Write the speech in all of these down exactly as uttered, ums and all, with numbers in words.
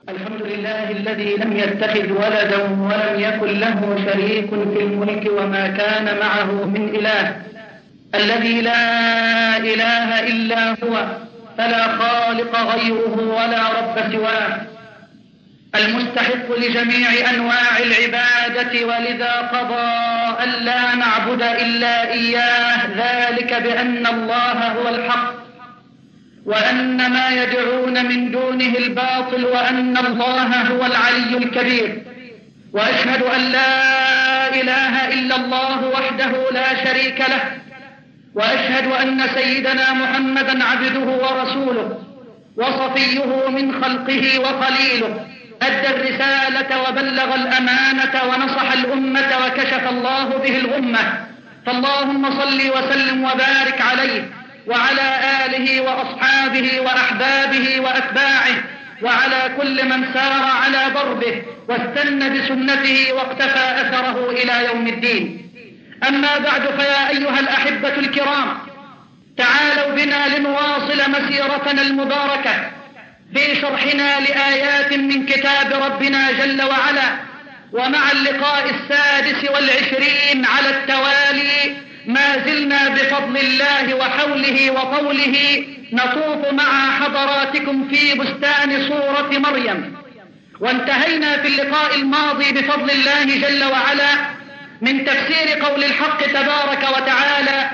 الحمد لله الذي لم يتخذ ولدا ولم يكن له شريك في الملك وما كان معه من إله، الذي لا إله إلا هو فلا خالق غيره ولا رب سواه، المستحق لجميع أنواع العبادة، ولذا قضى ألا نعبد إلا إياه، ذلك بأن الله هو الحق وأن ما يدعون من دونه الباطل وأن الله هو العلي الكبير. وأشهد أن لا إله إلا الله وحده لا شريك له، وأشهد أن سيدنا محمدا عبده ورسوله وصفيه من خلقه وخليله، أدى الرسالة وبلغ الأمانة ونصح الأمة وكشف الله به الغمة، فاللهم صل وسلم وبارك عليه وعلى آله وأصحابه وأحبابه وأتباعه وعلى كل من سار على ضربه واستنى بسنته واقتفى أثره إلى يوم الدين. أما بعد، فيا أيها الأحبة الكرام، تعالوا بنا لنواصل مسيرتنا المباركة في شرحنا لآيات من كتاب ربنا جل وعلا، ومع اللقاء السادس والعشرين على التوالي ما زلنا بفضل الله وحوله وطوله نطوف مع حضراتكم في بستان سورة مريم، وانتهينا في اللقاء الماضي بفضل الله جل وعلا من تفسير قول الحق تبارك وتعالى: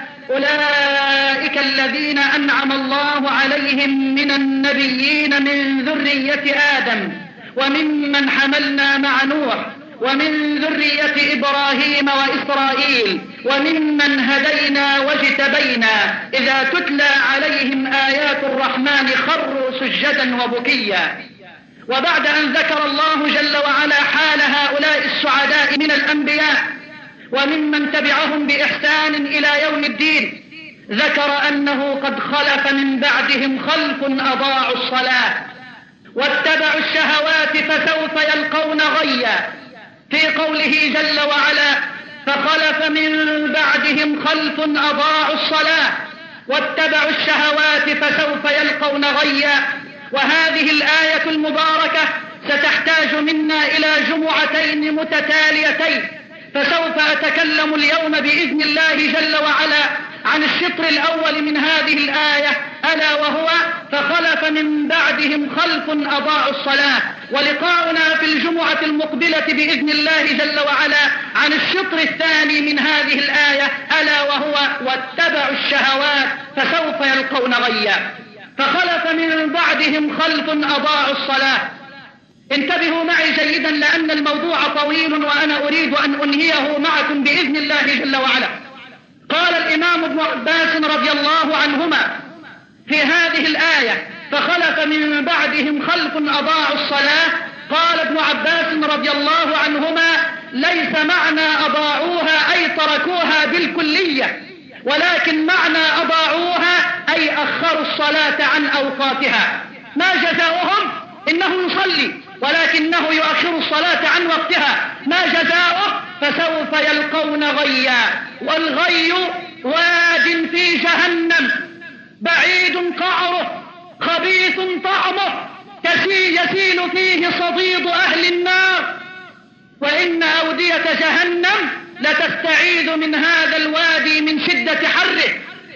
أولئك الذين أنعم الله عليهم من النبيين من ذرية آدم وممن حملنا مع نوح ومن ذرية إبراهيم وإسرائيل وممن هدينا واجتبينا إذا تتلى عليهم آيات الرحمن خروا سجدا وبكيا. وبعد أن ذكر الله جل وعلا حال هؤلاء السعداء من الأنبياء وممن تبعهم بإحسان إلى يوم الدين، ذكر أنه قد خلف من بعدهم خلف أضاعوا الصلاة واتبعوا الشهوات فسوف يلقون غيا، في قوله جل وعلا: فخلف من بعدهم خلف أضاعوا الصلاة واتبعوا الشهوات فسوف يلقون غيا. وهذه الآية المباركة ستحتاج منا إلى جمعتين متتاليتين، فسوف أتكلم اليوم بإذن الله جل وعلا عن الشطر الأول من هذه الآية، ألا وهو فخلف من بعدهم خلف أضاعوا الصلاة، ولقاؤنا في الجمعة المقبلة بإذن الله جل وعلا عن الشطر الثاني من هذه الآية، ألا وهو واتبعوا الشهوات فسوف يلقون غيا. فخلف من بعدهم خلف أضاعوا الصلاة. انتبهوا معي جيدا لأن الموضوع طويل وأنا أريد أن أنهيه معكم بإذن الله جل وعلا. قال الإمام ابن عباس رضي الله عنهما في هذه الآية: فخلف من بعدهم خلف أضاعوا الصلاة، قال ابن عباس رضي الله عنهما: ليس معنى أضاعوها أي تركوها بالكلية، ولكن معنى أضاعوها أي أخروا الصلاة عن أوقاتها. ما جزاؤهم؟ إنه يصلي ولكنه يؤخر الصلاة عن وقتها. ما جزاؤه؟ فسوف يلقون غيا. والغي واد في جهنم بعيد قعره خبيث طعمه يسيل فيه صديد أهل النار، وإن أودية جهنم لتستعيذ من هذا الوادي من شدة حره.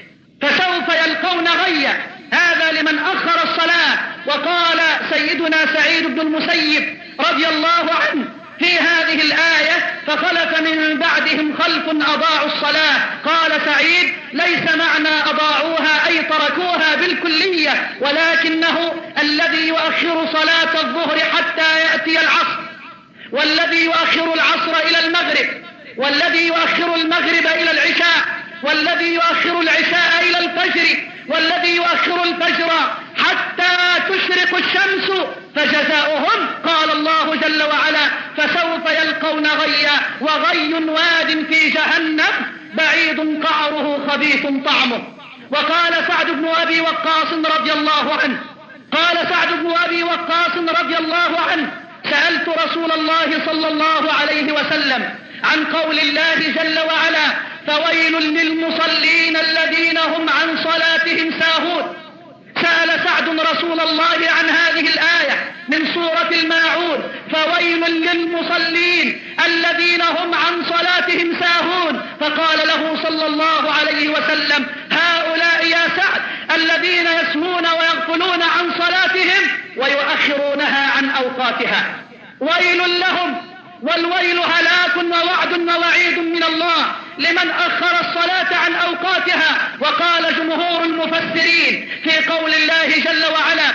فسوف يلقون غيا، هذا لمن أخر الصلاة. وقال سيدنا سعيد بن المسيب رضي الله عنه في هذه الآية: فخلف من بعدهم خلف أضاعوا الصلاة، قال سعيد: ليس معنى أضاعوها أي تركوها بالكلية، ولكنه الذي يؤخر صلاة الظهر حتى يأتي العصر، والذي يؤخر العصر إلى المغرب، والذي يؤخر المغرب إلى العشاء، والذي يؤخر العشاء إلى الفجر، والذي يؤخر الفجر حتى تشرق الشمس، فجزاؤهم قال الله جل وعلا: فسوف يلقون غيا. وغي واد في جهنم بعيد قعره خبيث طعمه. وقال سعد بن أبي وقاص رضي الله عنه قال سعد بن أبي وقاص رضي الله عنه: سألت رسول الله صلى الله عليه وسلم عن قول الله جل وعلا: فويل للمصلين الذين هم عن صلاتهم ساهون. سأل سعد رسول الله عن هذه الآية من سورة الماعون فويل للمصلين الذين هم عن صلاتهم ساهون. فقال له صلى الله عليه وسلم هؤلاء يا سعد الذين يسهون ويغفلون عن صلاتهم ويؤخرونها عن أوقاتها، ويل لهم، والويل هلاك ووعد ووعيد من الله لمن أخر الصلاة عن أوقاتها. وقال جمهور المفسرين في قول الله جل وعلا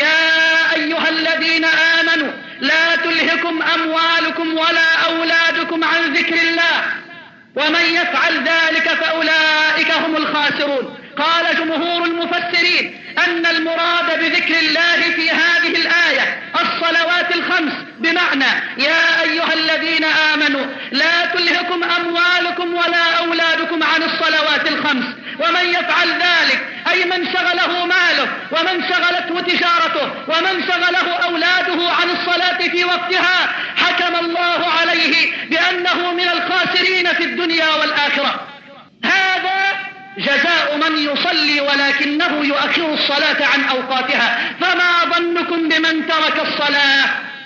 يا أيها الذين آمنوا لا تلهكم أموالكم ولا أولادكم عن ذكر الله ومن يفعل ذلك فأولئك هم الخاسرون. قال جمهور المفسرين أن المراد بذكر الله في هذه الآية الصلوات الخمس، بمعنى يا أيها الذين آمنوا لا تلهكم أموالكم ولا أولادكم عن الصلوات الخمس، ومن يفعل ذلك أي من شغله ماله ومن شغلته تجارته ومن شغله أولاده عن الصلاة في وقتها حكم الله عليه بأنه من الخاسرين في الدنيا والآخرة. هذا جزاء من يصلي ولكنه يؤخر الصلاة عن أوقاتها. فما ظنكم بمن ترك الصلاة؟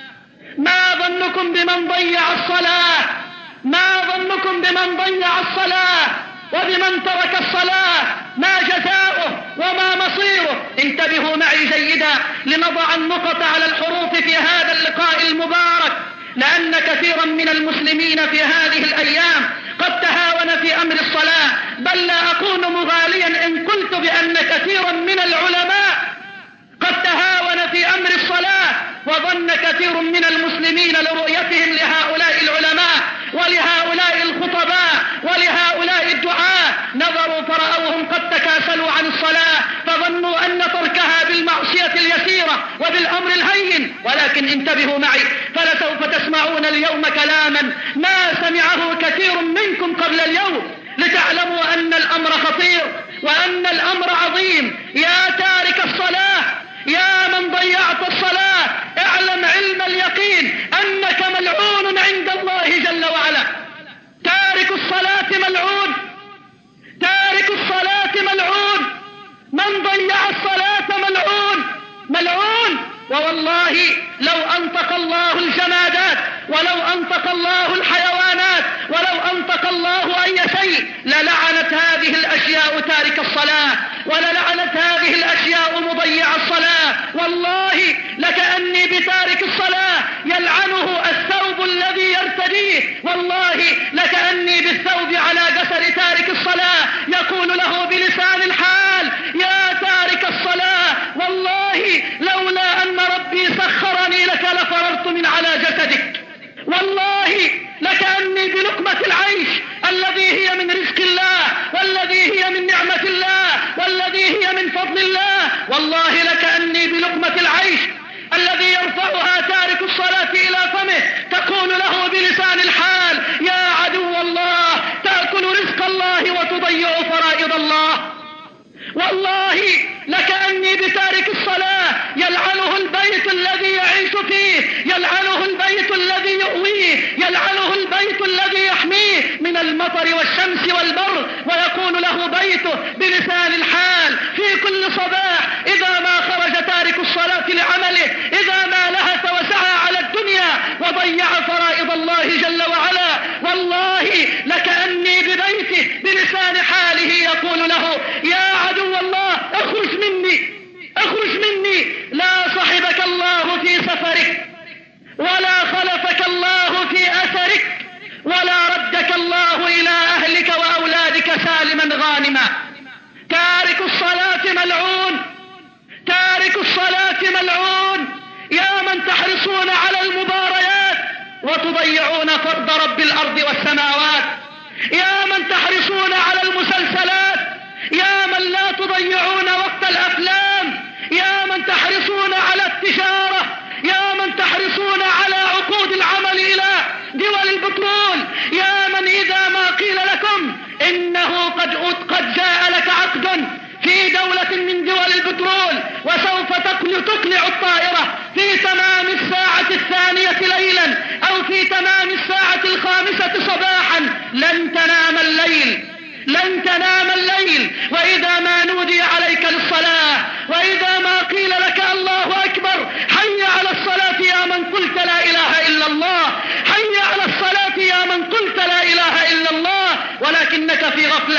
ما ظنكم بمن ضيع الصلاة؟ ما ظنكم بمن ضيع الصلاة وبمن ترك الصلاة؟ ما جزاؤه وما مصيره؟ انتبهوا معي جيدا لنضع النقط على الحروف في هذا اللقاء المبارك، لأن كثيرا من المسلمين في هذه الأيام قد تهاون في أمر الصلاة، بل لا أكون مغاليا إن قلت بأن كثيرا من العلماء قد تهاون في أمر الصلاة، وظن كثير من المسلمين لرؤيتهم لهؤلاء العلماء ولهؤلاء الخطباء ولهؤلاء الدعاة نظروا فرأوهم قد تكاسلوا عن الصلاة فظنوا أن تركها بالمعصية اليسيرة وبالأمر الهين. ولكن انتبهوا معي فلسوف تسمعون اليوم كلاما ما سمعه كثير منكم قبل اليوم لتعلموا أن الأمر خطير وأن الأمر عظيم. يا تارك الصلاة، يا من ضيعت الصلاة، اعلم علم اليقين أنك ملعون عند الله جل وعلا. تارك الصلاة ملعون، تارك الصلاة ملعون، من ضيع الصلاة ملعون ملعون. ووالله لو أنطق الله الجمادات ولو أنطق الله الحيوانات ولو أنطق الله أي شيء للعنت هذه الأشياء تارك الصلاة وللعنت هذه الأشياء مضيع الصلاة. والله لكأني بتارك الصلاة يلعنه الثوب الذي يرتديه، والله لكأني بالثوب على جسد تارك الصلاة يقول له بلسان الحال يا تارك الصلاة والله لولا أن ربي سخرني لك لفررت من على جسدك. والله لكأني بلقمة العيش الذي هي من رزق الله والذي هي من نعمة الله والذي هي من فضل الله، والله لكأني بلقمة العيش الذي يرفعها تارك الصلاة إلى فمه تقول له بلسان الحال يا عدو الله تأكل رزق الله وتضيع فرائض الله. والله لكأني بتارك الصلاة يلعنه البيت الذي يعيش فيه، يلعنه البيت الذي يؤويه، يلعنه البيت الذي يحميه من المطر والشمس والبر، ويقول له بيته بلسان الحال في كل صباح إذا ما خرج تارك الصلاة لعمله، إذا ما لهث وسعى على الدنيا وضيع فرائض الله جل وعلا، والله لكأني ببيته بلسان حاله يقول له يا عدو الله اخرج مني اخرج مني، لا صحبك الله في سفرك ولا خلفك الله في أثرك ولا ردك الله إلى أهلك وأولادك سالما غانما. تارك الصلاة ملعون، تارك الصلاة ملعون. يا من تحرصون على المباريات وتضيعون فرض رب الأرض والسماوات، يا من تحرصون على المسلسلات، يا من لا تضيعون وقت الأفلام، يا من تحرصون على التجارة، يا من تحرصون على عقود العمل إلى دول البترول، يا من إذا ما قيل لكم إنه قد قد جاء لك عقد في دولة من دول البترول وسوف تقلع الطائرة في تمام الساعة الثانية ليلا أو في تمام الساعة الخامسة صباحا، لن تنام الليل، لن تنام الليل. وإذا ما نودي عليك للصلاة وإذا ما قيل لك الله أكبر حي على الصلاة يا من غفلة،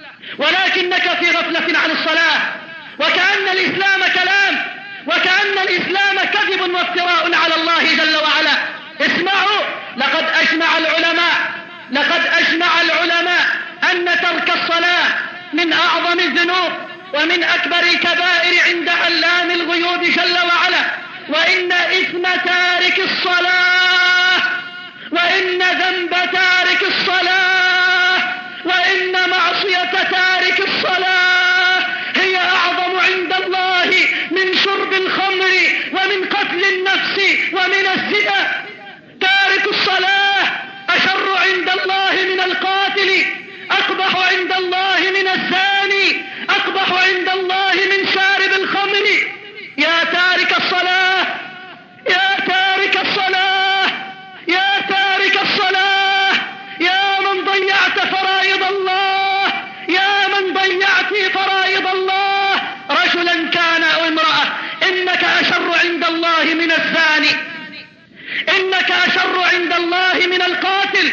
ولكنك في غفلة عن الصلاة، وكأن الإسلام كلام، وكأن الإسلام كذب وافتراء على الله جل وعلا. اسمعوا، لقد أجمع العلماء لقد أجمع العلماء أن ترك الصلاة من أعظم الذنوب ومن أكبر الكبائر عند علام الغيوب جل وعلا، وإن إثم تارك الصلاة، وإن ذنب تارك الصلاة، وإن معصية تارك الصلاة هي أعظم عند الله من شرب الخمر ومن قتل النفس ومن الزنا. تارك الصلاة أشر عند الله من القاتل، أقبح عند الله من الزاني، أقبح عند الله من شارب الخمر. يا تارك الصلاة، يا تارك الصلاة، يا تارك الصلاة، يا من ضيعت فرائض الله، يا من ضيعت فرائض الله، رجلا كان أو امرأة، إنك أشر عند الله من الزاني، إنك أشر عند الله من القاتل،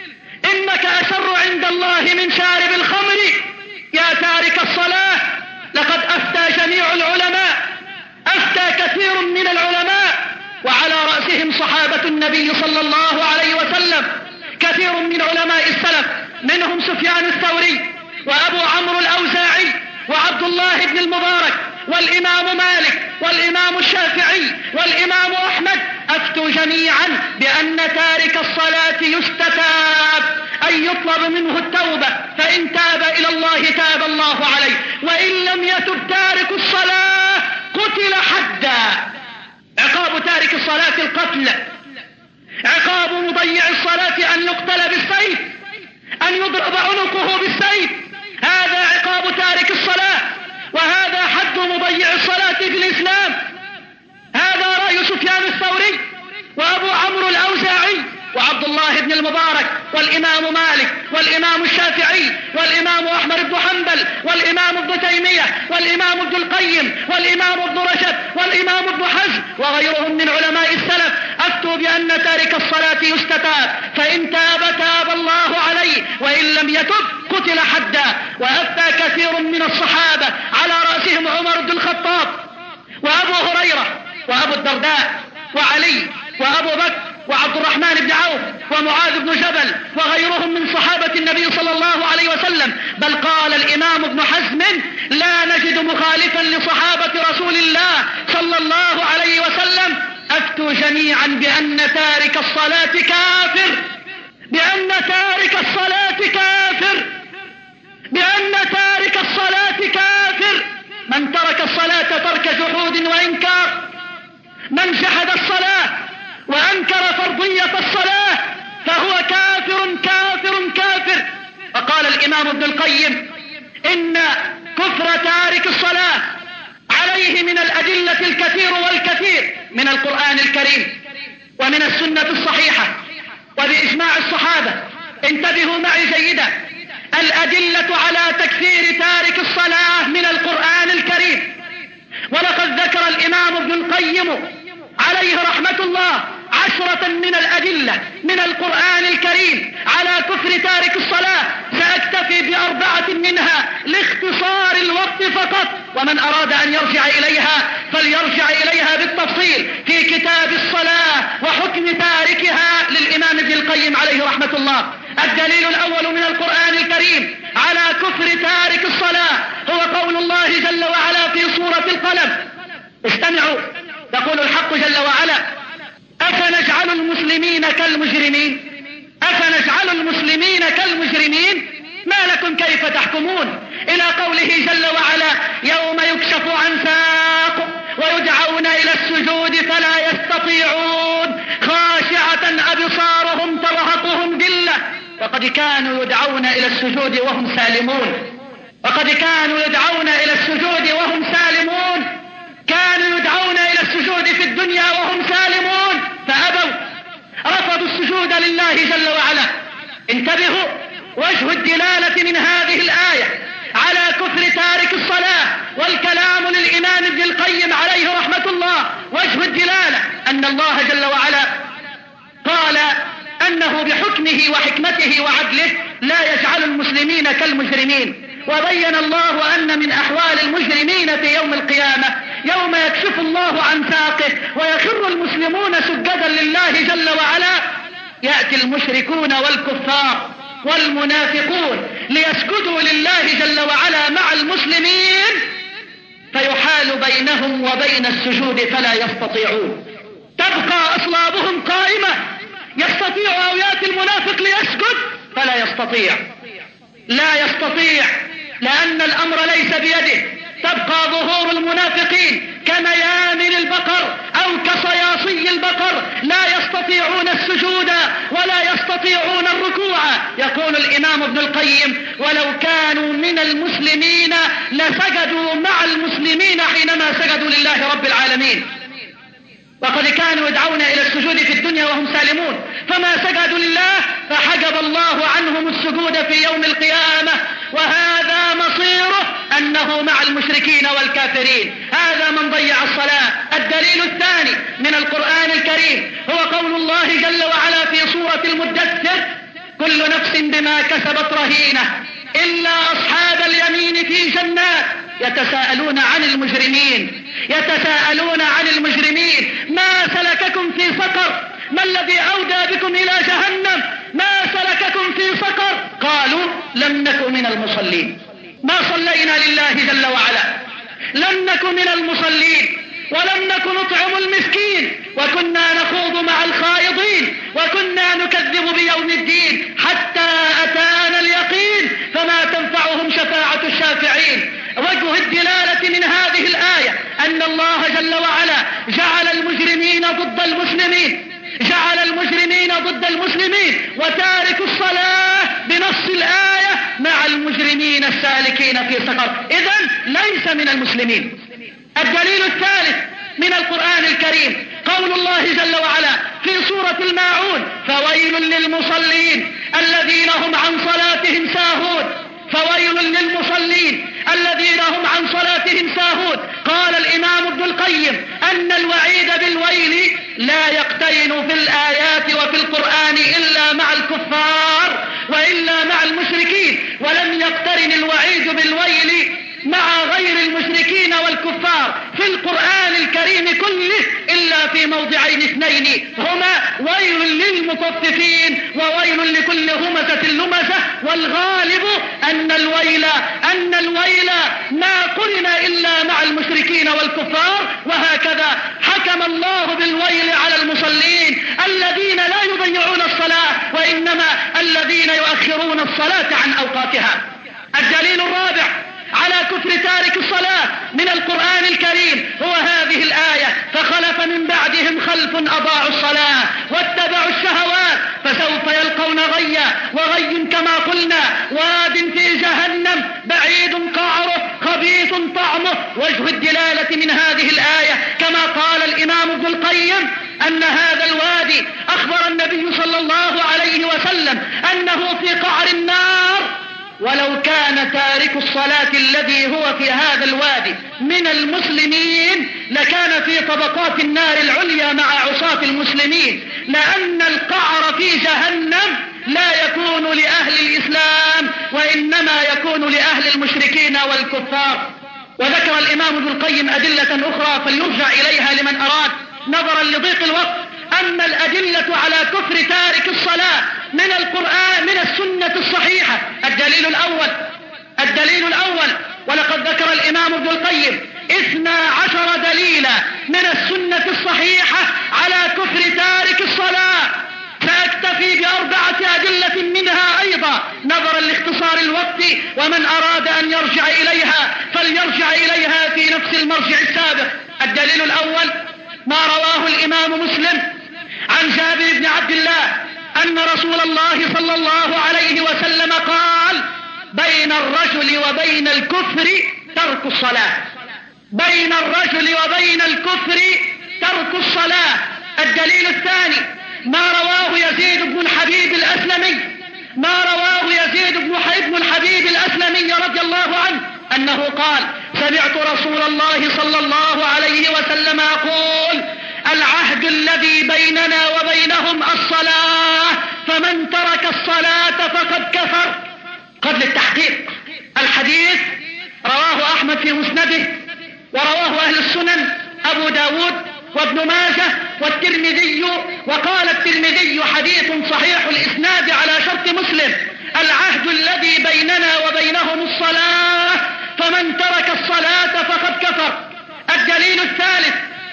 إنك أشر عند الله من شارب الخمر. يا تارك الصلاة، لقد أفتى جميع العلماء، أفتى كثير من العلماء، وعلى رأسهم صحابة النبي صلى الله عليه وسلم، كثير من علماء السلف، منهم سفيان الثوري وأبو عمرو الأوزاعي وعبد الله بن المبارك والإمام مالك والإمام الشافعي والإمام أحمد، أفتوا جميعا بأن تارك الصلاة يستتاب، أن يطلب منه التوبة، فإن تاب إلى الله تاب الله عليه، وإن لم يتب تارك الصلاة قتل حدا. عقاب تارك الصلاة القتل، عقاب مضيع الصلاة أن يقتل بالسيف، أن يضرب عنقه بالسيف، هذا عقاب تارك الصلاة، وهذا حد مضيع الصلاة في الإسلام. هذا رأي سفيان الثوري وأبو عمرو الأوزاعي وعبد الله بن المبارك والإمام مالك والإمام الشافعي والإمام أحمد بن حنبل والإمام ابن تيمية والإمام ابن القيم والإمام ابن رشد والإمام ابن حزم وغيرهم من علماء السلف، أفتوا بأن تارك الصلاة يستتاب، فإن تاب تاب الله عليه، وإن لم يتب قتل حدا. وأفتى كثير من الصحابة، على رأسهم عمر بن الخطاب وأبو هريرة وأبو الدرداء وعلي وأبو بكر وعبد الرحمن بن عوف ومعاذ بن جبل وغيرهم من صحابة النبي صلى الله عليه وسلم. بل قال الإمام ابن حزم: لا نجد مخالفا لصحابة رسول الله صلى الله عليه وسلم. أفتوا جميعا بأن تارك الصلاة كافر، بأن تارك الصلاة كافر، بأن تارك الصلاة كافر. من ترك الصلاة ترك جحود وإنكار، من جحد الصلاة وأنكر فرضية الصلاة فهو كافر كافر كافر. وقال الإمام ابن القيم: إن كفر تارك الصلاة عليه من الأدلة الكثير والكثير من القرآن الكريم ومن السنة الصحيحة وبإجماع الصحابة. انتبهوا معي جيدا، الأدلة على تكفير تارك الصلاة من القرآن الكريم. ولقد ذكر الإمام ابن القيم عليه رحمة الله عشرة من الأدلة من القرآن الكريم على كفر تارك الصلاة، سأكتفي بأربعة منها لاختصار الوقت فقط، ومن أراد أن يرجع إليها فليرجع إليها بالتفصيل في كتاب الصلاة وحكم تاركها للإمام ابن القيم عليه رحمة الله. الدليل الأول من القرآن الكريم على كفر تارك الصلاة هو قول الله جل وعلا في سورة القلم. استمعوا، يقول الحق جل وعلا: أفنجعل المسلمين كالمجرمين أفنجعل المسلمين كالمجرمين ما لكم كيف تحكمون، إلى قوله جل وعلا: يوم يكشف عن ساق ويدعون إلى السجود فلا يستطيعون خاشعة أبصارهم ترهقهم ذلة وقد كانوا يدعون إلى السجود وهم سالمون وقد كانوا يدعون إلى السجود وهم سالمون كانوا يدعون إلى السجود في الدنيا وهم سالمون فأبوا، رفضوا السجود لله جل وعلا. انتبهوا، وجه الدلالة من هذه الآية على كفر تارك الصلاة والكلام للإمام ابن القيم عليه رحمة الله، وجه الدلالة أن الله جل وعلا قال: أنه بحكمه وحكمته وعدله لا يجعل المسلمين كالمجرمين. وبين الله أن من أحوال المجرمين في يوم القيامة يوم يكشف الله عن ساقه ويخر المسلمون سجدا لله جل وعلا، يأتي المشركون والكفار والمنافقون ليسجدوا لله جل وعلا مع المسلمين، فيحال بينهم وبين السجود فلا يستطيعون، تبقى أصلابهم قائمة. يستطيع أو يأتي المنافق ليسجد فلا يستطيع، لا يستطيع، لأن الأمر ليس بيده. تبقى ظهور المنافقين كميامن البقر أو كصياصي البقر، لا يستطيعون السجود ولا يستطيعون الركوع. يقول الإمام ابن القيم: ولو كانوا من المسلمين لسجدوا مع المسلمين حينما سجدوا لله رب العالمين، وقد كانوا يدعون إلى السجود في الدنيا وهم سالمون، فما سجدوا لله فحجب الله عنهم السجود في يوم القيامة، وهذا مصيره أنه مع المشركين والكافرين. هذا من ضيع الصلاة. الدليل الثاني من القرآن الكريم هو قول الله جل وعلا في سورة المدثر: كل نفس بما كسبت رهينة إلا أصحاب اليمين في جنات يتساءلون عن المجرمين يتساءلون عن المجرمين ما سلككم في سقر؟ ما الذي أودى بكم إلى جهنم؟ ما سلككم في سقر؟ قالوا لم نكن من المصلين. ما صلينا لله جل وعلا، لم نكن من المصلين، ولم نكن نطعم المسكين، وكنا نخوض مع الخائضين، وكنا نكذب بيوم الدين حتى أتانا اليقين فما تنفعهم شفاعة الشافعين. وجه الدلالة من هذه الآية أن الله جل وعلا جعل المجرمين ضد المسلمين، جعل المجرمين ضد المسلمين، وتارك الصلاة بنص الآية مع المجرمين السالكين في سقر، إذن ليس من المسلمين. الدليل الثالث من القرآن الكريم قول الله جل وعلا في سورة الماعون: فويل للمصلين الذين هم عن صلاتهم ساهون. فويل للمصلين الذين هم عن صلاتهم ساهون. قال الإمام ابن القيم أن الوعيد بالويل لا يقترن في الآيات وفي القرآن إلا مع الكفار وإلا مع المشركين، ولم يقترن الوعيد بالويل مع غير المشركين والكفار في القرآن الكريم كله إلا في موضعين اثنين هما ويل للمطففين وويل لكل همزة لمزة. والغالب أن الويل أن الويل ما قرن إلا مع المشركين والكفار، وهكذا حكم الله بالويل على المصلين الذين لا يضيعون الصلاة وإنما الذين يؤخرون الصلاة عن أوقاتها. الدليل الرابع على كفر تارك الصلاة من القرآن الكريم هو هذه الآية: فخلف من بعدهم خلف أضاعوا الصلاة واتبعوا الشهوات فسوف يلقون غيا. وغي كما قلنا واد في جهنم بعيد قعره خبيث طعمه. وجه الدلالة من هذه الآية كما قال الإمام ابن القيم أن هذا الوادي أخبر النبي صلى الله عليه وسلم أنه في قعر النار، ولو كان تارك الصلاة الذي هو في هذا الوادي من المسلمين لكان في طبقات النار العليا مع عصاة المسلمين، لأن القعر في جهنم لا يكون لأهل الإسلام وإنما يكون لأهل المشركين والكفار. وذكر الإمام ابن القيم أدلة أخرى فليرجع إليها لمن أراد نظرا لضيق الوقت. أما الأدلة على كفر تارك الصلاة من القرآن من السنة الصحيحة: الدليل الأول الدليل الأول ولقد ذكر الإمام ابن القيم اثنا عشر دليلا من السنة الصحيحة على كفر تارك الصلاة، سأكتفي بأربعة أدلة منها أيضا نظرا لاختصار الوقت، ومن أراد أن يرجع إليها فليرجع إليها في نفس المرجع السابق. الدليل الأول ما رواه الإمام مسلم عن جابر بن عبد الله أن رسول الله صلى الله عليه وسلم قال: بين الرجل وبين الكفر ترك الصلاة. بين الرجل وبين الكفر ترك الصلاة. الدليل الثاني ما رواه يزيد بن الحبيب الأسلمي ما رواه يزيد بن الحبيب الأسلمي رضي الله عنه أنه قال: سمعت رسول الله صلى الله عليه وسلم يقول: العهد الذي بيننا وبينهم الصلاة ومن ترك الصلاة فقد كفر. قبل التحقيق، الحديث رواه أحمد في مسنده، ورواه أهل السنن أبو داود وابن ماجه والترمذي، وقال الترمذي حديث صحيح الإسناد على شرط مسلم: العهد الذي بيننا وبينهم الصلاة، فمن ترك الصلاة فقد كفر. الدليل الثالث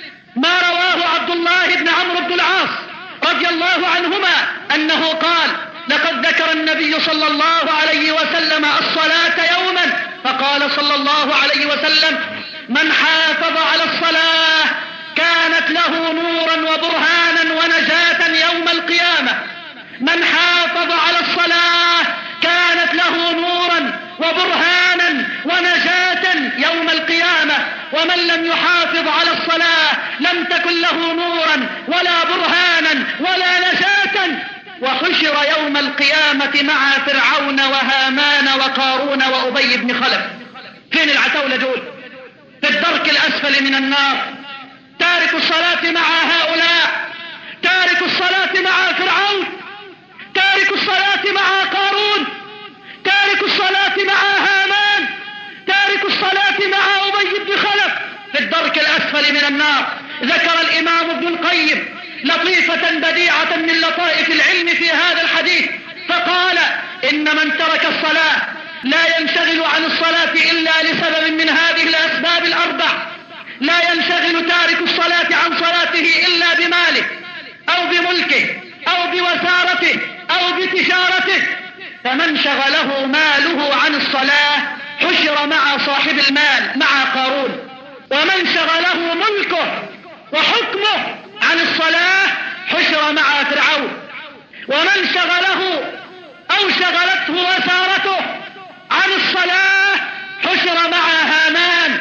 ما رواه عبد الله بن عمرو بن العاص رضي الله عنهما أنه قال: لقد ذكر النبي صلى الله عليه وسلم الصلاة يوما فقال صلى الله عليه وسلم: من حافظ على الصلاة كانت له نورا وبرهانا ونجاة يوم القيامة. من حافظ على الصلاة كانت له نورا وبرهانا ونجاة يوم القيامة، ومن لم يحافظ على الصلاة لم تكن له نورا ولا برهانا ولا نجاة، وحشر يوم القيامة مع فرعون وهامان وقارون وأبي بن خلف. فين العتاولة دول؟ في الدرك الأسفل من النار. تارك الصلاة مع هؤلاء، تارك الصلاة مع فرعون، تارك الصلاة مع قارون، تارك الصلاة مع هامان، تارك الصلاة مع أبي بن خلف في الدرك الأسفل من النار. ذكر الإمام ابن القيم لطيفة بديعة من لطائف العلم في هذا الحديث، فقال: إن من ترك الصلاة لا ينشغل عن الصلاة إلا لسبب من هذه الأسباب الأربع. لا ينشغل تارك الصلاة عن صلاته إلا بماله أو بملكه أو بوزارته أو بتجارته، فمن شغله ماله عن الصلاة حشر مع صاحب المال مع قارون، ومن شغله ملكه وحكمه عن الصلاة حشر مع فرعون، ومن شغله أو شغلته وزارته عن الصلاة حشر مع هامان،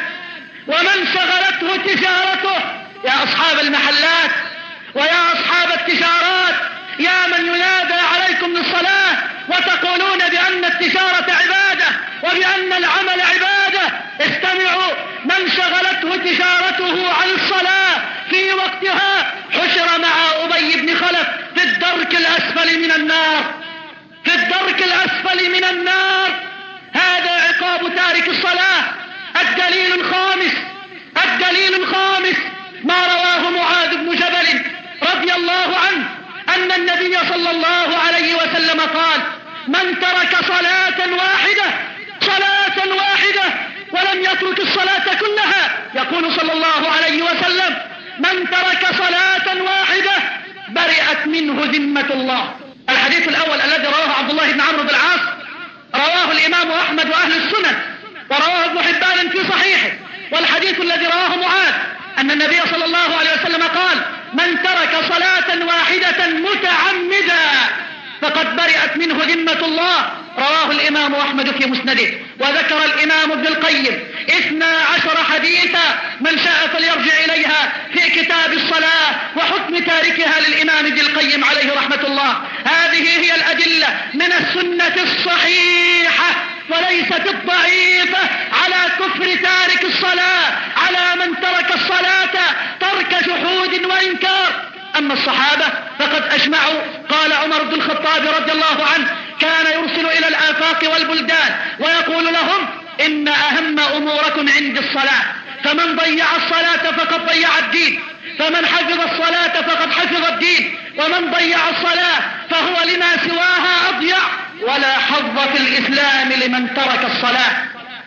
ومن شغلته تجارته. يا أصحاب المحلات ويا أصحاب التجارات، يا من ينادى عليكم للصلاة وتقولون بأن التجارة عبادة وبأن العمل عبادة، استمعوا: من شغلته تجارته عن الصلاة في وقتها حشر مع أبي بن خلف في الدرك الأسفل من النار، في الدرك الأسفل من النار. هذا عقاب تارك الصلاة. الدليل الخامس، الدليل الخامس ما رواه معاذ بن جبل رضي الله عنه أن النبي صلى الله عليه وسلم قال: من ترك صلاة واحدة، صلاة واحدة ولم يترك الصلاة كلها، يقول صلى الله عليه وسلم: من ترك صلاة واحدة برئت منه ذمة الله. الحديث الأول الذي رواه عبد الله بن عمرو بن العاص رواه الإمام أحمد وأهل السنن، ورواه ابن حبان في صحيحه. والحديث الذي رواه معاذ أن النبي صلى الله عليه وسلم قال: من ترك صلاة واحدة متعمدا فقد برئت منه ذمة الله، رواه الإمام أحمد في مسنده. وذكر الإمام ابن القيم اثنا عشر حديثا من شاء فليرجع إليها في كتاب الصلاة وحكم تاركها للإمام ابن القيم عليه رحمة الله. هذه هي الأدلة من السنة الصحيحة وليست الضعيفة على كفر تارك الصلاة، على من ترك الصلاة ترك جحود وإنكار. أما الصحابة فقد أجمعوا. قال عمر بن الخطاب رضي الله عنه: كان يرسل إلى الآفاق والبلدان ويقول لهم: إن أهم أموركم عند الصلاة، فمن ضيع الصلاة فقد ضيع الدين، فمن حفظ الصلاة فقد حفظ الدين، ومن ضيع الصلاة فهو لما سواها أضيع. ولا حظ في الإسلام لمن ترك الصلاة،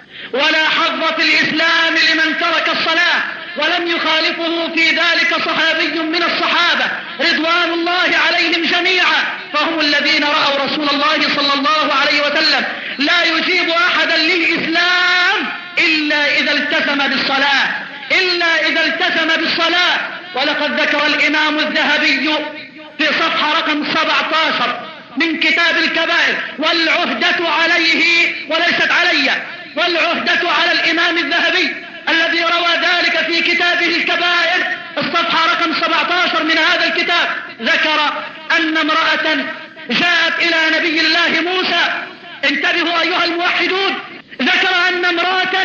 ولا حظ في الإسلام لمن ترك الصلاة. ولم يخالفه في ذلك صحابي من الصحابة رضوان الله عليهم جميعا، فهم الذين رأوا رسول الله صلى الله عليه وسلم لا يجيب أحدا للإسلام إلا إذا التزم بالصلاة، إلا إذا التزم بالصلاة. ولقد ذكر الإمام الذهبي في صفحة رقم سبعة عشر من كتاب الكبائر: والعهدة عليه وليست علي، والعهدة على الإمام الذهبي الذي روى ذلك في كتابه الكبائر الصفحة رقم سبعة عشر من هذا الكتاب. ذكر أن امرأة جاءت إلى نبي الله موسى. انتبهوا أيها الموحدون، ذكر أن امرأة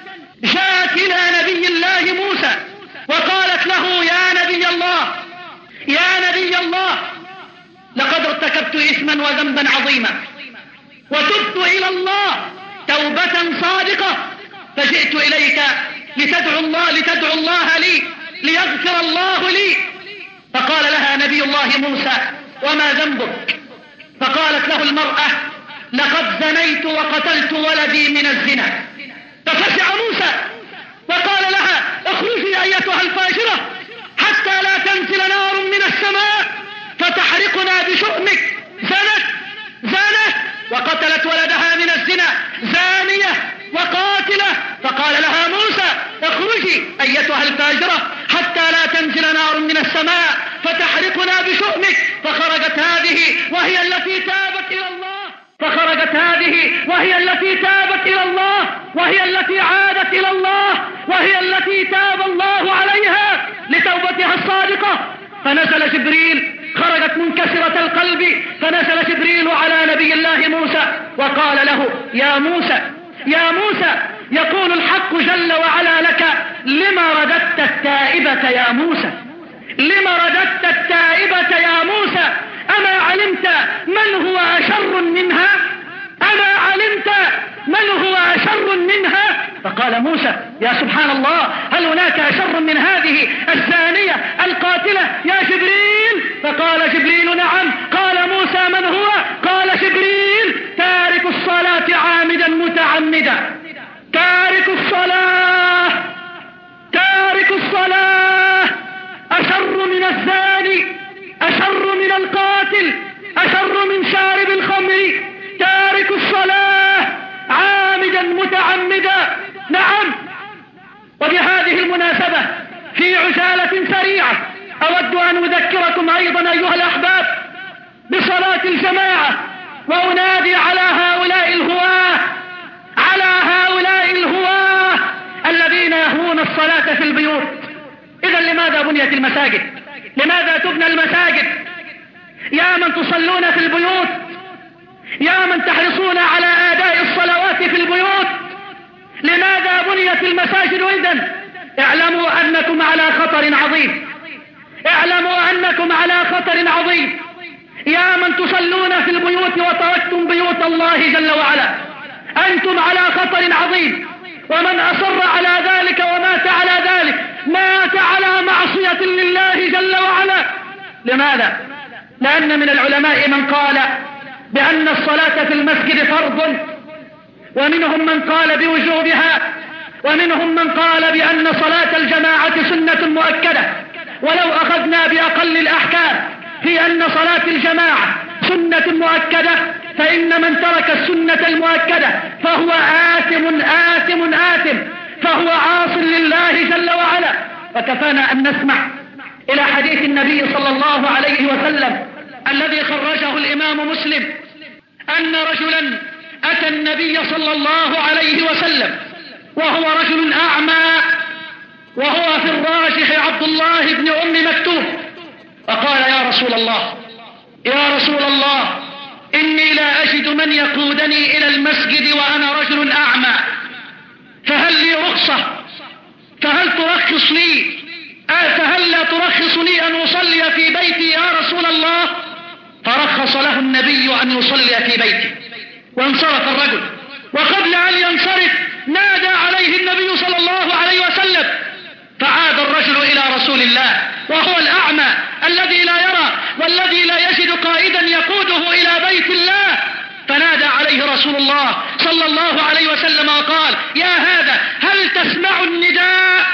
جاءت إلى نبي الله موسى وقالت له: يا نبي الله، يا نبي الله، لقد ارتكبت ارتكبت إثما وذنبا عظيما وتبت إلى الله توبة صادقة، فجئت إليك لتدعو الله, لتدعو الله لي ليغفر الله لي. فقال لها نبي الله موسى: وما ذنبك؟ فقالت له المرأة: لقد زنيت وقتلت ولدي من الزنا. ففزع موسى وقال لها: اخرجي أيتها الفاجرة حتى لا تنزل نار من السماء فتحرقنا بشؤمك. زنت زنت وقتلت ولدها من الزنا، زانية وقاتلة. فقال لها موسى: اخرجي أيتها الفاجرة حتى لا تنزل نار من السماء فتحرقنا بشؤمك. فخرجت هذه وهي التي تابت إلى الله فخرجت هذه وهي التي تابت إلى الله وهي التي عادت إلى الله وهي التي تاب الله عليها لتوبتها الصادقة. فنزل جبريل، خرجت منكسرة القلب، فنزل جبريل على نبي الله موسى وقال له: يا موسى يا موسى يقول الحق جل وعلا لك: لما رددت التائبة يا موسى؟ لما رددت التائبة يا موسى؟ أما علمت من هو أشر منها؟ أما علمت من هو أشر منها؟ فقال موسى: يا سبحان الله، هل هناك أشر من هذه الزانية القاتلة يا جبريل؟ فقال جبريل: نعم. قال موسى: من هو؟ قال جبريل: تارك الصلاة عامدا متعمدا. تارك الصلاة تارك الصلاة أشر من الزاني، أشر من القاتل، أشر من شارب الخمر. تارك الصلاة عامدا متعمدا. نعم. وبهذه المناسبة في عجالة سريعة أود أن أذكركم أيضا أيها الأحباب بصلاة الجماعة، وأنادي على هؤلاء الهواة على هؤلاء الهواة الذين يهوون الصلاة في البيوت. إذا لماذا بنيت المساجد؟ لماذا تبنى المساجد؟ يا من تصلون في البيوت، يا من تحرصون على آداء الصلوات في البيوت، لماذا بنيت المساجد إذن؟ اعلموا أنكم على خطر عظيم، اعلموا أنكم على خطر عظيم. يا من تصلون في البيوت وتركتم بيوت الله جل وعلا، أنتم على خطر عظيم. ومن أصر على ذلك ومات على ذلك مات على معصية لله جل وعلا. لماذا؟ لأن من العلماء من قال بأن الصلاة في المسجد فرض، ومنهم من قال بوجوبها، ومنهم من قال بأن صلاة الجماعة سنة مؤكدة. ولو أخذنا بأقل الأحكام في أن صلاة الجماعة سنة مؤكدة، فإن من ترك السنة المؤكدة فهو آثم آثم آثم، فهو عاص لله جل وعلا. وكفانا أن نسمع إلى حديث النبي صلى الله عليه وسلم الذي خرجه الإمام مسلم، أن رجلا أتى النبي صلى الله عليه وسلم وهو رجل أعمى، وهو في الراجح عبد الله بن أم مكتوم، فقال: يا رسول الله يا رسول الله إني لا أجد من يقودني إلى المسجد وأنا رجل أعمى، فهل لي رخصة؟ فهل ترخص لي فهل لا ترخص لي أن أصلي في بيتي يا رسول الله؟ فرخص له النبي أن يصلي في بيته، وانصرف الرجل. وقبل أن ينصرف نادى عليه النبي صلى الله عليه وسلم، فعاد الرجل إلى رسول الله وهو الأعمى الذي لا يرى والذي لا يجد قائدا يقوده إلى بيت الله، فنادى عليه رسول الله صلى الله عليه وسلم وقال: يا هذا، هل تسمع النداء؟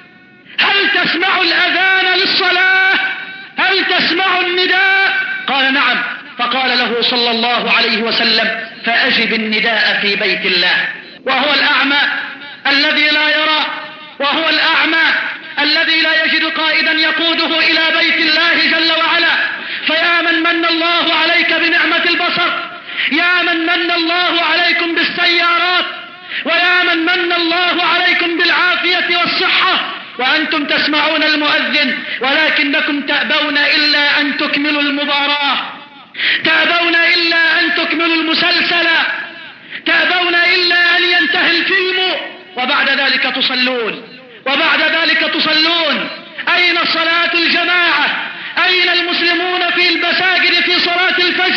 هل تسمع الأذان للصلاة؟ هل تسمع النداء؟ قال: نعم. فقال له صلى الله عليه وسلم: فأجب النداء في بيت الله. وهو الأعمى الذي لا يرى، وهو الأعمى الذي لا يجد قائدا يقوده إلى بيت الله جل وعلا. فيا من من الله عليك بنعمة البصر، يا من من الله عليكم بالسيارات، ويا من من الله عليكم بالعافية والصحة، وأنتم تسمعون المؤذن ولكنكم تأبون إلا أن تكملوا المباراة، تأبون إلا أن تكملوا المسلسل، تأبون إلا أن ينتهي الفيلم، وبعد ذلك تصلون وبعد ذلك تصلون. أين صلاة الجماعة؟ أين المسلمون في المساجد في صلاة الفجر؟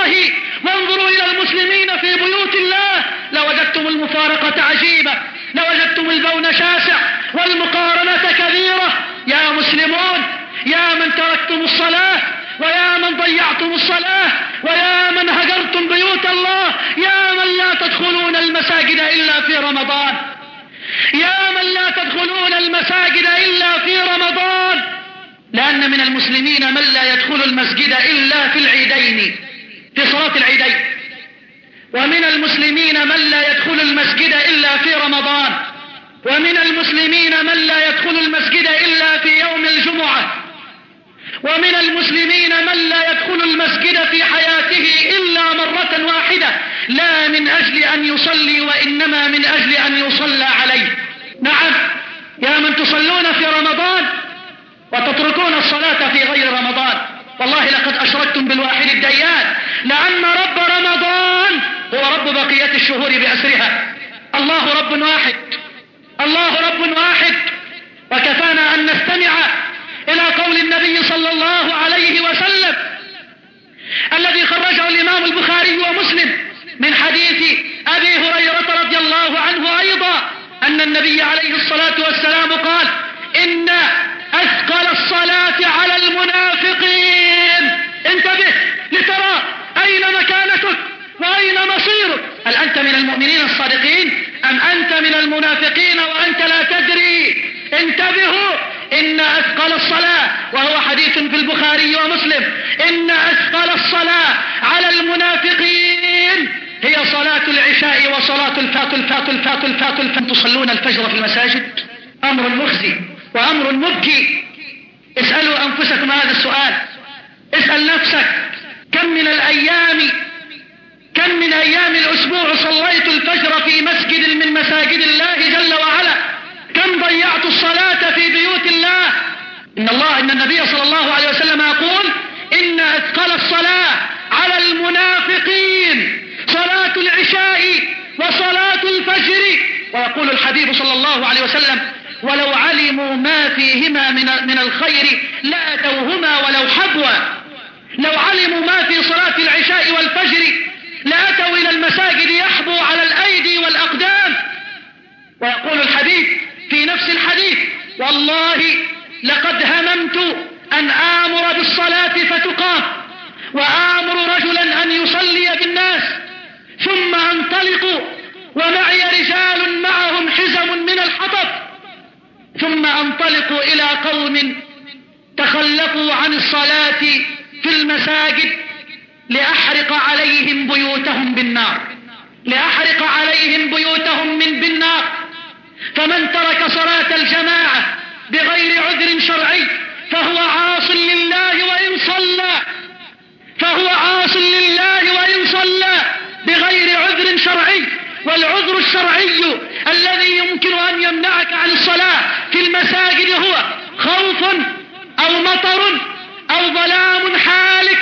الله وانظروا إلى المسلمين في بيوت الله لوجدتم المفارقة عجيبة، لوجدتم البون شاسع والمقارنة كبيرة. يا مسلمون، يا من تركتم الصلاة، ويا من ضيعتم الصلاة، ويا من هجرتم بيوت الله، يا من لا تدخلون المساجد إلا في رمضان، يا من لا تدخلون المساجد إلا في رمضان، لأن من المسلمين من لا يدخل المسجد إلا في العيدين، في صلاة العيدين، ومن المسلمين من لا يدخل المسجد إلا في رمضان، ومن المسلمين من لا يدخل المسجد إلا في يوم الجمعة، ومن المسلمين من لا يدخل المسجد في حياته إلا مرة واحدة، لا من أجل أن يصلي وإنما من أجل أن يصلى عليه. نعم، يا من تصلون في رمضان وتتركون الصلاة في غير رمضان، والله لقد أشركتم بالواحد الديان، لأن رب رمضان هو رب بقية الشهور بأسرها. الله رب واحد، الله رب واحد. وكفانا أن نستمع إلى قول النبي صلى الله عليه وسلم الذي خرجه الإمام البخاري ومسلم من حديث أبي هريرة رضي الله عنه أيضا، أن النبي عليه الصلاة والسلام قال: إن أثقل الصلاة على المنافقين. انتبه لترى أين مكانتك وأين مصيرك، هل أنت من المؤمنين الصادقين أم أنت من المنافقين وأنت لا تدري؟ انتبهوا، إن أثقل الصلاة، وهو حديث في البخاري ومسلم، إن أثقل الصلاة على المنافقين هي صلاة العشاء وصلاة الفات الفات الفات الفات الفات. تصلون الفجر في المساجد؟ أمر مخزي وأمر مبكي. اسألوا أنفسكم هذا السؤال، اسأل نفسك: كم من الأيام كم من أيام الأسبوع صليت الفجر في مسجد من مساجد الله جل وعلا؟ كم ضيعت الصلاة في بيوت الله؟ إن الله إن النبي صلى الله عليه وسلم يقول: إن أثقل الصلاة على المنافقين صلاة العشاء وصلاة الفجر. ويقول الحبيب صلى الله عليه وسلم: ولو علموا ما فيهما من من الخير لأتوهما ولو حبوا. لو علموا ما في صلاة العشاء والفجر لأتوا إلى المساجد يحبوا على الأيدي والأقدام. ويقول الحبيب في نفس الحديث: والله لقد هممت أن آمر بالصلاة فتقام، وآمر رجلا أن يصلي بالناس، ثم أنطلق ومعي رجال معهم حزم من الحطب، ثم أنطلق إلى قوم تخلفوا عن الصلاة في المساجد لأحرق عليهم بيوتهم بالنار، لأحرق عليهم بيوتهم من بالنار. فمن ترك صلاة الجماعة بغير عذر شرعي فهو عاص لله وإن صلى، فهو عاص لله وإن صلى بغير عذر شرعي. والعذر الشرعي الذي يمكن أن يمنعك عن الصلاة في المساجد هو خوف أو مطر أو ظلام حالك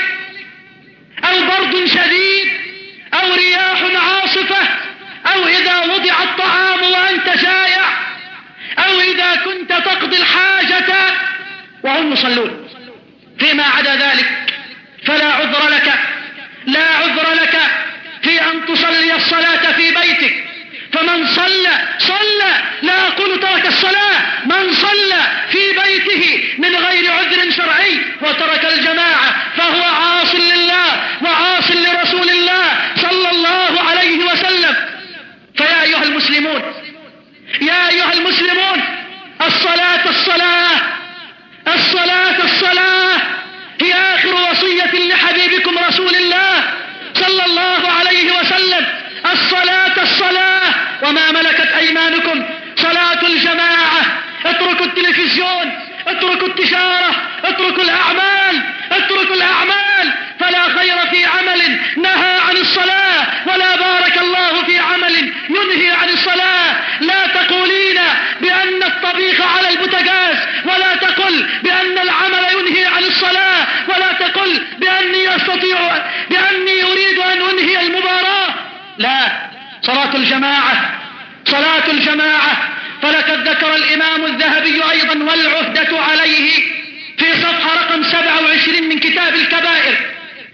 أو برد شديد أو رياح عاصفة أو إذا وضع الطعام وأنت جائع أو إذا كنت تقضي الحاجة وهم يصلون. فيما عدا ذلك فلا عذر لك، لا عذر لك في أن تصلي الصلاة في بيتك. فمن صلى صلى لا أقول ترك الصلاة، من صلى في بيته من غير عذر شرعي وترك الجماعة فهو عاص لله وعاص لرسول الله صلى الله عليه وسلم. فيا أيها المسلمون، يا أيها المسلمون، الصلاة الصلاة الصلاة الصلاة هي آخر وصية لحبيبكم رسول الله صلى الله عليه وسلم. الصلاة الصلاة وما ملكت أيمانكم، صلاة الجماعة. اتركوا التلفزيون، اتركوا التجارة، اتركوا الأعمال، اتركوا الأعمال، فلا خير في عمل نهى عن الصلاة ولا بارك الله في عمل ينهي عن الصلاة. لا تقولين بأن الطبيخ على البوتاجاز، ولا تقل بأن العمل ينهي عن الصلاة، ولا تقل بأني أستطيع بأني أريد أن أنهي المباراة. لا، صلاة الجماعة، صلاة الجماعة. فلقد ذكر الإمام الذهبي أيضا والعهدة عليه في صفحة رقم سبعة وعشرين من كتاب الكبائر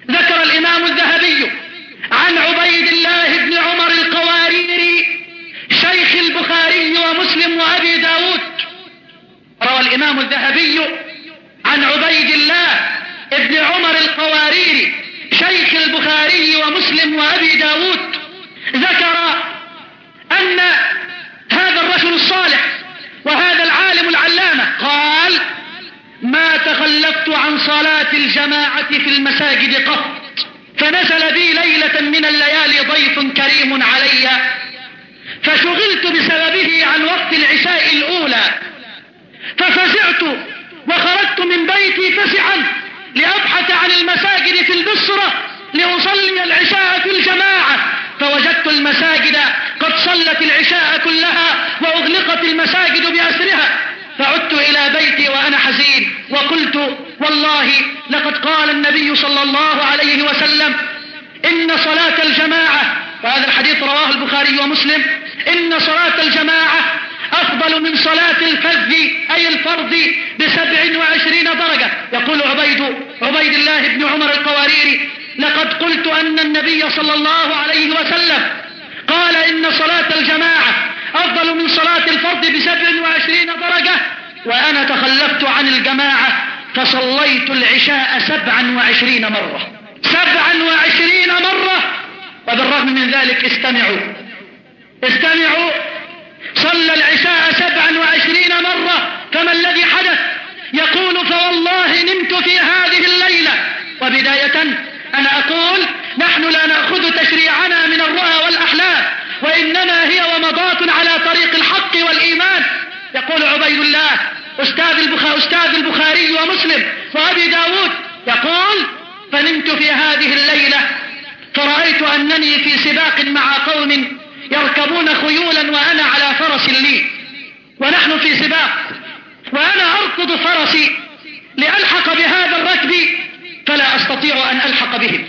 ذكر الإمام الذهبي عن عبيد الله بن عمر القواريري شيخ البخاري ومسلم وأبي داود. روى الإمام الذهبي عن عبيد الله بن عمر القواريري شيخ البخاري ومسلم وأبي داود، ذكر أن هذا الرجل الصالح وهذا العالم العلامة قال: ما تخلفت عن صلاة الجماعة في المساجد قط، فنزل بي ليلة من الليالي ضيف كريم علي، فشغلت بسببه عن وقت العشاء الأولى، ففزعت وخرجت من بيتي فزعا لأبحث عن المساجد في البصرة لأصلي العشاء في الجماعة، فوجدت المساجد قد صلت العشاء كلها وأغلقت المساجد بأسرها، فعدت إلى بيتي وأنا حزين وقلت: والله لقد قال النبي صلى الله عليه وسلم إن صلاة الجماعة، وهذا الحديث رواه البخاري ومسلم، إن صلاة الجماعة أفضل من صلاة الفذ أي الفرض بسبع وعشرين درجة. يقول عبيد, عبيد الله بن عمر القواريري: لقد قلت أن النبي صلى الله عليه وسلم قال إن صلاة الجماعة أفضل من صلاة الفرض بسبع وعشرين درجة، وأنا تخلفت عن الجماعة فصليت العشاء سبعا وعشرين مرة سبعا وعشرين مرة. وبالرغم من ذلك استمعوا استمعوا صلى العشاء سبعا وعشرين مرة، فما الذي حدث؟ يقول: فوالله نمت في هذه الليلة. وبداية أنا أقول: نحن لا نأخذ تشريعنا من الرؤى والأحلام، وإنما هي ومضات على طريق الحق والإيمان. يقول عبيد الله أستاذ البخاري, أستاذ البخاري ومسلم وأبي داود، يقول: فنمت في هذه الليلة فرأيت أنني في سباق مع قوم يركبون خيولا وأنا على فرس لي، ونحن في سباق، وأنا أركض فرسي لألحق بهذا الركب فلا أستطيع أن ألحق بهم،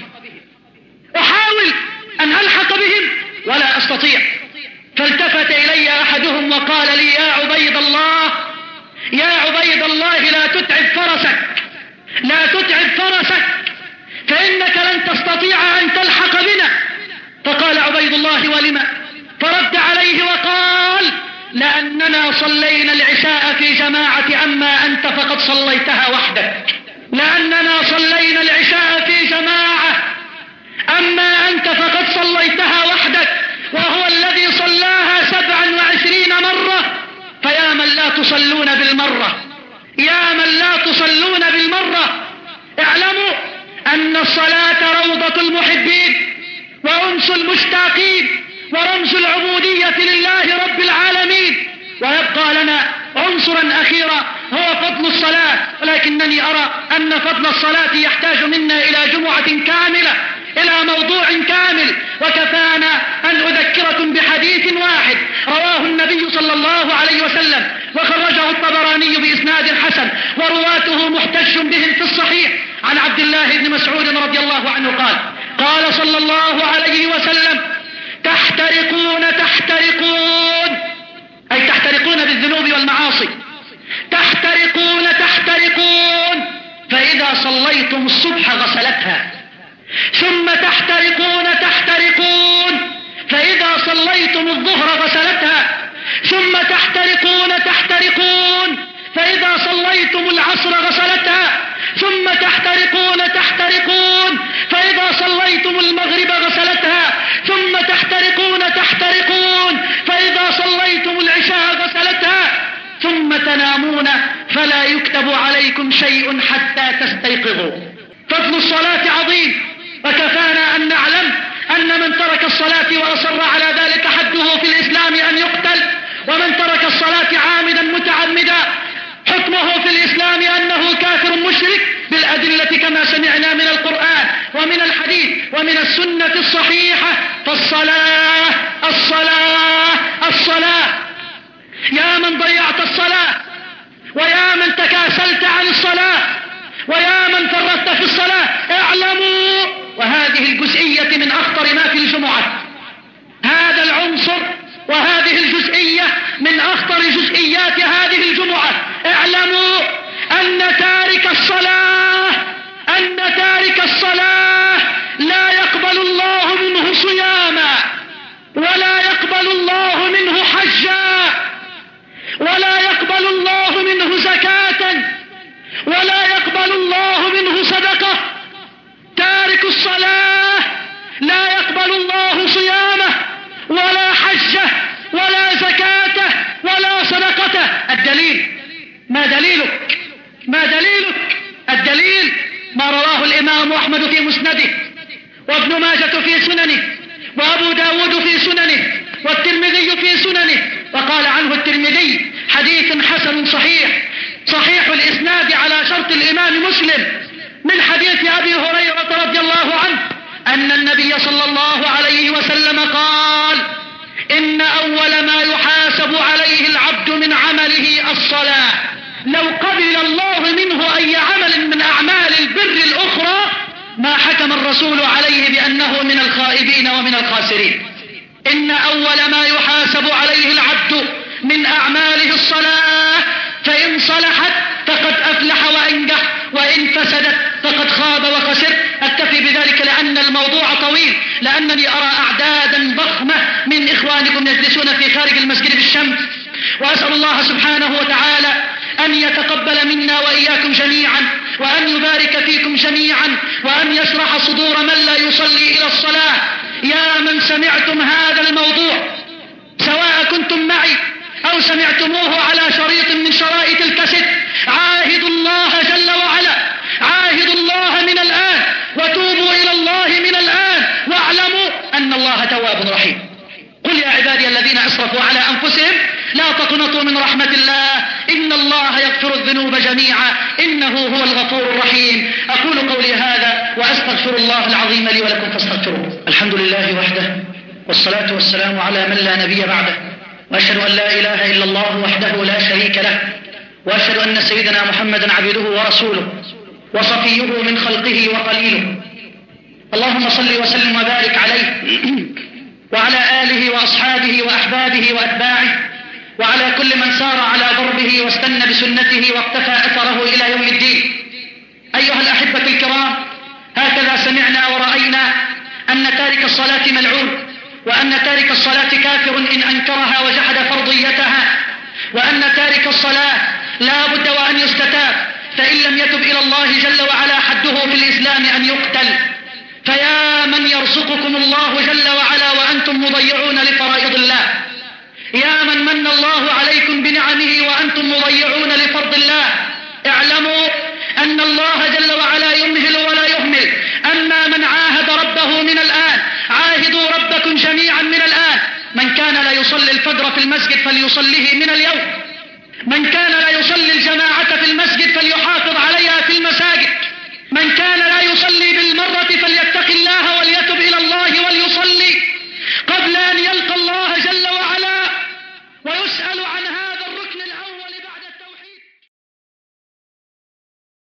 أحاول أن ألحق بهم ولا أستطيع. فالتفت إلي أحدهم وقال لي: يا عبيد الله يا عبيد الله لا تتعب فرسك لا تتعب فرسك فإنك لن تستطيع أن تلحق بنا. فقال عبيد الله: ولما؟ فرد عليه وقال: لأننا صلينا العشاء في جماعة، أما أنت فقد صليتها وحدك. لأننا صلينا العشاء في جماعة، أما أنت فقد صليتها وحدك، وهو الذي صلاها سبعا وعشرين مرة. فيا من لا تصلون بالمرة يا من لا تصلون بالمرة اعلموا أن الصلاة روضة المحبين وأنس المشتاقين ورمز العبودية لله رب العالمين. ويبقى لنا عنصرا أخيرا هو فضل الصلاة، ولكنني أرى أن فضل الصلاة يحتاج منا إلى جمعة كاملة، إلى موضوع كامل، وكفانا أن أذكركم بحديث واحد رواه النبي صلى الله عليه وسلم وخرجه الطبراني بإسناد حسن ورواته محتج بهم في الصحيح، عن عبد الله بن مسعود رضي الله عنه قال: قال صلى الله عليه وسلم: تحترقون تحترقون أي تحترقون بالذنوب والمعاصي، تحترقون تحترقون فإذا صليتم الصبح غسلتها، ثم تحترقون تحترقون فإذا صليتم الظهر غسلتها، ثم تحترقون تحترقون فإذا صليتم العصر غسلتها، ثم تحترقون تحترقون فإذا صليتم المغرب غسلتها، ثم تحترقون تحترقون فإذا صليتم العشاء غسلتها، ثم تنامون فلا يكتب عليكم شيء حتى تستيقظوا. فضل الصلاة عظيم، وكفانا أن نعلم أن من ترك الصلاة وأصر على ذلك حده في الإسلام أن يقتل، ومن ترك الصلاة عامدا متعمدا حكمه في الإسلام أنه كافر مشرك بالأدلة كما سمعنا من القرآن ومن الحديث ومن السنة الصحيحة. فالصلاة الصلاة الصلاة يا من ضيعت الصلاة، ويا من تكاسلت عن الصلاة، ويا من فرطت في الصلاة، اعلموا، وهذه الجزئية من أخطر ما في الجمعة، هذا العنصر وهذه الجزئية من أخطر جزئيات هذه الجمعة، اعلموا أن تارك الصلاة أن تارك الصلاة الدليل، ما دليلك؟ ما دليلك؟ الدليل ما رواه الإمام أحمد في مسنده، وابن ماجة في سننه، وأبو داود في سننه، والترمذي في سننه، وقال عنه الترمذي حديث حسن صحيح صحيح الإسناد على شرط الإمام مسلم، من حديث أبي هريرة رضي الله عنه أن النبي صلى الله عليه وسلم قال: إن أول ما يحاسب عليه العبد من عمله الصلاة، لو قبل الله منه أي عمل من أعمال البر الأخرى ما حكم الرسول عليه بأنه من الخائبين ومن الخاسرين. إن أول ما يحاسب عليه العبد من أعماله الصلاة، فإن صلحت فقد أفلح وأنجح، وإن فسدت فقد خاب وخسر. أكتفي بذلك لأن الموضوع طويل، لأنني أرى أعدادا ضخمة من إخوانكم يجلسون في خارج المسجد بالشمس، وأسأل الله سبحانه وتعالى أن يتقبل منا وإياكم جميعا، وأن يبارك فيكم جميعا، وأن يشرح صدور من لا يصلي إلى الصلاة. يا من سمعتم هذا الموضوع سواء كنتم معي أو سمعتموه على شريط من شرائط الكاسيت، عاهدوا الله جل وعلا، عاهدوا الله من الآن، وتوبوا إلى الله من الآن، واعلموا أن الله تواب رحيم. قل يا عبادي الذين أسرفوا على أنفسهم لا تقنطوا من رحمة الله، إن الله يغفر الذنوب جميعا إنه هو الغفور الرحيم. أقول قولي هذا وأستغفر الله العظيم لي ولكم فاستغفروه. الحمد لله وحده، والصلاة والسلام على من لا نبي بعده، وأشهد أن لا إله إلا الله وحده لا شريك له، وأشهد أن سيدنا محمدا عبده ورسوله وصفيه من خلقه وقليله. اللهم صل وسلم وبارك عليه وعلى آله وأصحابه وأحبابه وأتباعه، وعلى كل من سار على ضربه واستنى بسنته واقتفى أثره إلى يوم الدين. أيها الأحبة الكرام، هكذا سمعنا ورأينا أن تارك الصلاة ملعون، وأن تارك الصلاة كافر إن أنكرها وجحد فرضيتها، وأن تارك الصلاة لا بد وأن يستتاب، فإن لم يتب إلى الله جل وعلا حده في الإسلام أن يقتل. فيا من يرزقكم الله جل وعلا وأنتم مضيعون لفرائض الله، يا من من الله عليكم بنعمه وأنتم مضيعون لفرض الله، اعلموا أن الله جل وعلا يمهل ولا يهمل. أما من عاهد ربه من الآن، عاهدوا ربكم جميعا من الآن. من كان لا يصلي الفجر في المسجد فليصليه من اليوم، من كان